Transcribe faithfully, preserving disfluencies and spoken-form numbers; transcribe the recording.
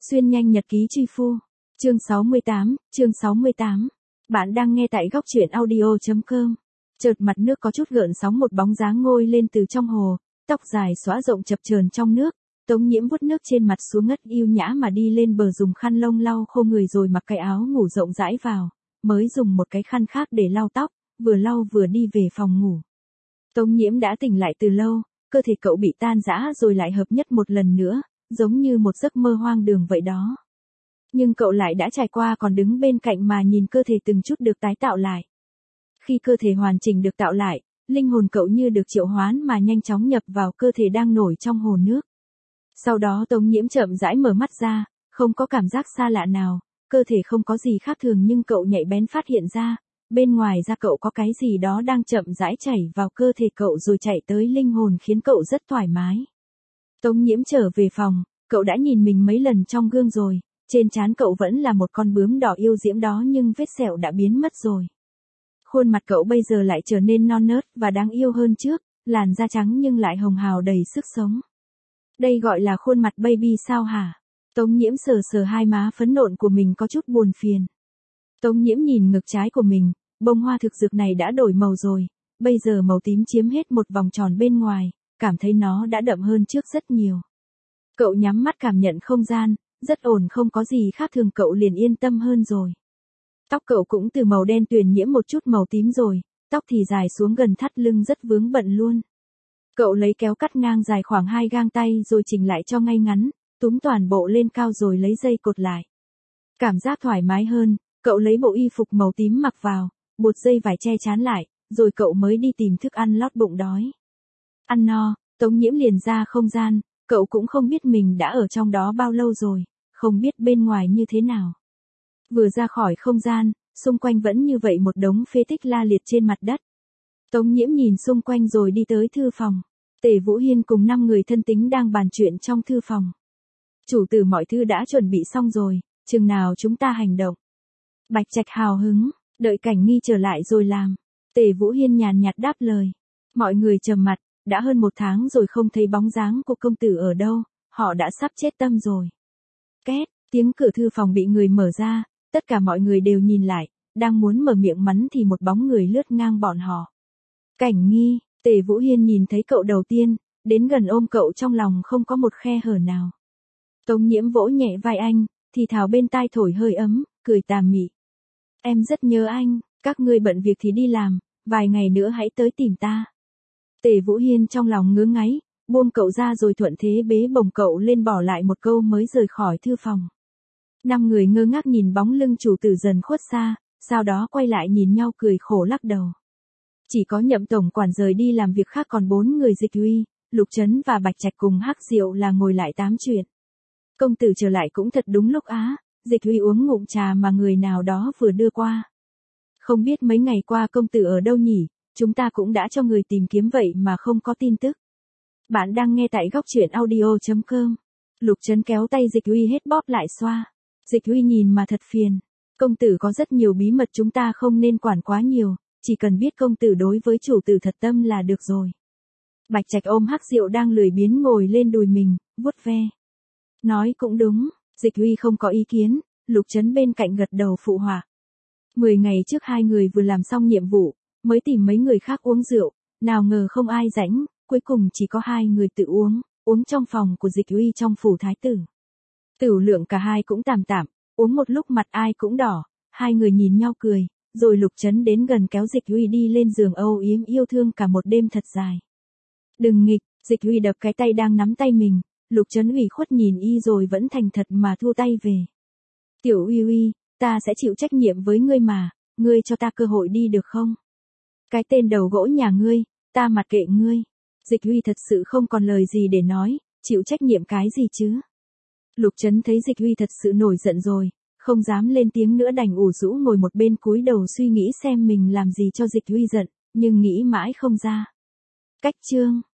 Xuyên nhanh nhật ký truy phu. Chương sáu mươi tám, chương sáu mươi tám. Bạn đang nghe tại góc truyện audio.com. Chợt mặt nước có chút gợn sóng, một bóng dáng ngôi lên từ trong hồ, tóc dài xõa rộng chập chờn trong nước. Tống Nhiễm vuốt nước trên mặt xuống, ngất yêu nhã mà đi lên bờ, dùng khăn lông lau khô người rồi mặc cái áo ngủ rộng rãi vào, mới dùng một cái khăn khác để lau tóc, vừa lau vừa đi về phòng ngủ. Tống Nhiễm đã tỉnh lại từ lâu, cơ thể cậu bị tan rã rồi lại hợp nhất một lần nữa, giống như một giấc mơ hoang đường vậy đó. Nhưng cậu lại đã trải qua, còn đứng bên cạnh mà nhìn cơ thể từng chút được tái tạo lại. Khi cơ thể hoàn chỉnh được tạo lại, linh hồn cậu như được triệu hoán mà nhanh chóng nhập vào cơ thể đang nổi trong hồ nước. Sau đó Tống Nhiễm chậm rãi mở mắt ra, không có cảm giác xa lạ nào, cơ thể không có gì khác thường, nhưng cậu nhạy bén phát hiện ra, bên ngoài da cậu có cái gì đó đang chậm rãi chảy vào cơ thể cậu rồi chạy tới linh hồn, khiến cậu rất thoải mái. Tống Nhiễm trở về phòng, cậu đã nhìn mình mấy lần trong gương rồi, trên trán cậu vẫn là một con bướm đỏ yêu diễm đó, nhưng vết sẹo đã biến mất rồi. Khuôn mặt cậu bây giờ lại trở nên non nớt và đáng yêu hơn trước, làn da trắng nhưng lại hồng hào đầy sức sống. Đây gọi là khuôn mặt baby sao hả? Tống Nhiễm sờ sờ hai má phấn nộn của mình, có chút buồn phiền. Tống Nhiễm nhìn ngực trái của mình, bông hoa thực dược này đã đổi màu rồi, bây giờ màu tím chiếm hết một vòng tròn bên ngoài, cảm thấy nó đã đậm hơn trước rất nhiều. Cậu nhắm mắt cảm nhận không gian, rất ổn, không có gì khác thường, cậu liền yên tâm hơn rồi. Tóc cậu cũng từ màu đen tuyền nhiễm một chút màu tím rồi, tóc thì dài xuống gần thắt lưng, rất vướng bận luôn. Cậu lấy kéo cắt ngang dài khoảng hai gang tay rồi chỉnh lại cho ngay ngắn, túm toàn bộ lên cao rồi lấy dây cột lại. Cảm giác thoải mái hơn, cậu lấy bộ y phục màu tím mặc vào, buộc dây vải che chán lại, rồi cậu mới đi tìm thức ăn lót bụng đói. Ăn no, Tống Nhiễm liền ra không gian, cậu cũng không biết mình đã ở trong đó bao lâu rồi, không biết bên ngoài như thế nào. Vừa ra khỏi không gian, xung quanh vẫn như vậy, một đống phế tích la liệt trên mặt đất. Tống Nhiễm nhìn xung quanh rồi đi tới thư phòng. Tề Vũ Hiên cùng năm người thân tín đang bàn chuyện trong thư phòng. Chủ tử, mọi thứ đã chuẩn bị xong rồi, chừng nào chúng ta hành động? Bạch Trạch hào hứng, đợi Cảnh Nghi trở lại rồi làm. Tề Vũ Hiên nhàn nhạt đáp lời. Mọi người trầm mặt, đã hơn một tháng rồi không thấy bóng dáng của công tử ở đâu, họ đã sắp chết tâm rồi. Két, tiếng cửa thư phòng bị người mở ra, tất cả mọi người đều nhìn lại, đang muốn mở miệng mắng thì một bóng người lướt ngang bọn họ. Cảnh Nghi. Tề Vũ Hiên nhìn thấy cậu đầu tiên, đến gần ôm cậu trong lòng, không có một khe hở nào. Tống Nhiễm vỗ nhẹ vai anh, thì thào bên tai thổi hơi ấm, cười tà mị. Em rất nhớ anh, các ngươi bận việc thì đi làm, vài ngày nữa hãy tới tìm ta. Tề Vũ Hiên trong lòng ngứa ngáy, buông cậu ra rồi thuận thế bế bồng cậu lên, bỏ lại một câu mới rời khỏi thư phòng. Năm người ngơ ngác nhìn bóng lưng chủ tử dần khuất xa, sau đó quay lại nhìn nhau cười khổ lắc đầu. Chỉ có Nhậm tổng quản rời đi làm việc khác, còn bốn người Dịch Uy, Lục Trấn và Bạch Trạch cùng Hắc Diệu là ngồi lại tám chuyện. Công tử trở lại cũng thật đúng lúc á. Dịch Uy uống ngụm trà mà người nào đó vừa đưa qua. Không biết mấy ngày qua công tử ở đâu nhỉ, chúng ta cũng đã cho người tìm kiếm vậy mà không có tin tức. Bạn đang nghe tại góc truyện audio.com. Lục Trấn kéo tay Dịch Uy hết bóp lại xoa. Dịch Uy nhìn mà thật phiền. Công tử có rất nhiều bí mật, chúng ta không nên quản quá nhiều. Chỉ cần biết công tử đối với chủ tử thật tâm là được rồi. Bạch Trạch ôm Hắc Diệu đang lười biếng ngồi lên đùi mình, vuốt ve. Nói cũng đúng, Dịch Uy không có ý kiến, Lục Trấn bên cạnh gật đầu phụ họa. Mười ngày trước hai người vừa làm xong nhiệm vụ, mới tìm mấy người khác uống rượu, nào ngờ không ai rảnh, cuối cùng chỉ có hai người tự uống, uống trong phòng của Dịch Uy trong phủ thái tử. Tửu lượng cả hai cũng tạm tạm, uống một lúc mặt ai cũng đỏ, hai người nhìn nhau cười. Rồi Lục Trấn đến gần kéo Dịch Uy đi lên giường âu yếm yêu thương cả một đêm thật dài. Đừng nghịch, Dịch Uy đập cái tay đang nắm tay mình, Lục Trấn ủy khuất nhìn y rồi vẫn thành thật mà thu tay về. Tiểu Uy Uy, ta sẽ chịu trách nhiệm với ngươi mà, ngươi cho ta cơ hội đi được không? Cái tên đầu gỗ nhà ngươi, ta mặc kệ ngươi. Dịch Uy thật sự không còn lời gì để nói, chịu trách nhiệm cái gì chứ? Lục Trấn thấy Dịch Uy thật sự nổi giận rồi, không dám lên tiếng nữa, đành ủ rũ ngồi một bên cúi đầu suy nghĩ xem mình làm gì cho Dịch Uy giận, nhưng nghĩ mãi không ra. Cách chương